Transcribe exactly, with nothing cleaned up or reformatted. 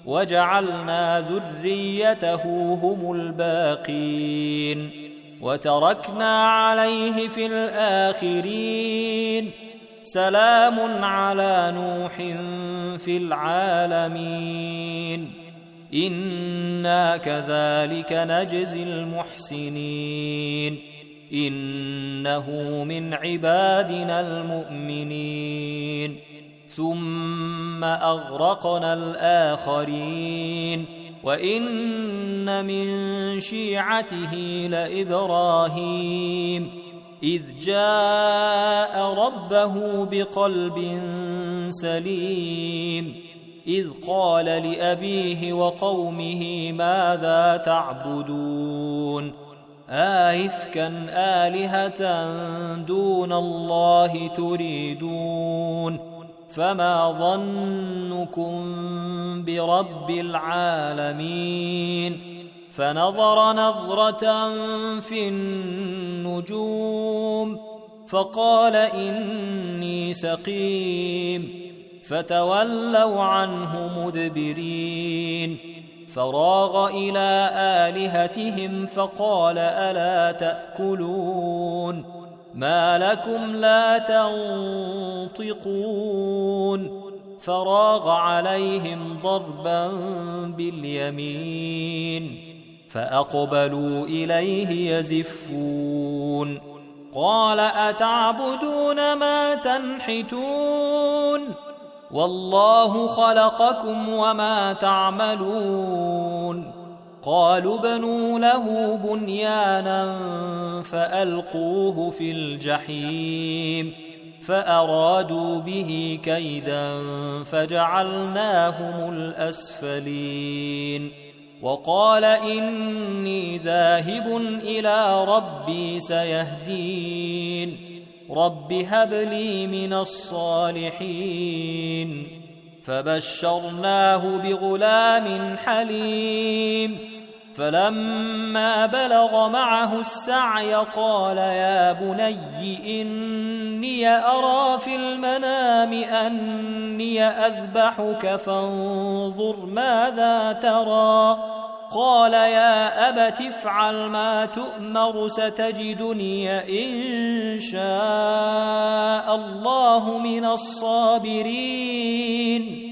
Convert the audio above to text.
وجعلنا ذريته هم الباقين وتركنا عليه في الآخرين سلام على نوح في العالمين إنا كذلك نجزي المحسنين إنه من عبادنا المؤمنين ثم أغرقنا الآخرين وإن من شيعته لإبراهيم إذ جاء ربه بقلب سليم إذ قال لأبيه وقومه ماذا تعبدون آئفكا آلهة دون الله تريدون فما ظنكم برب العالمين فنظر نظرة في النجوم فقال إني سقيم فتولوا عنه مدبرين فراغ إلى آلهتهم فقال ألا تأكلون ما لكم لا تنطقون فراغ عليهم ضربا باليمين فأقبلوا إليه يزفون قال أتعبدون ما تنحتون والله خلقكم وما تعملون قالوا بنوا له بنيانا فألقوه في الجحيم فأرادوا به كيدا فجعلناهم الأسفلين وقال إني ذاهب إلى ربي سيهدين رب هب لي من الصالحين فبشرناه بغلام حليم فلما بلغ معه السعي قال يا بني إني أرى في المنام أني أذبحك فانظر ماذا ترى قال يا أبت افعل ما تؤمر ستجدني إن شاء الله من الصابرين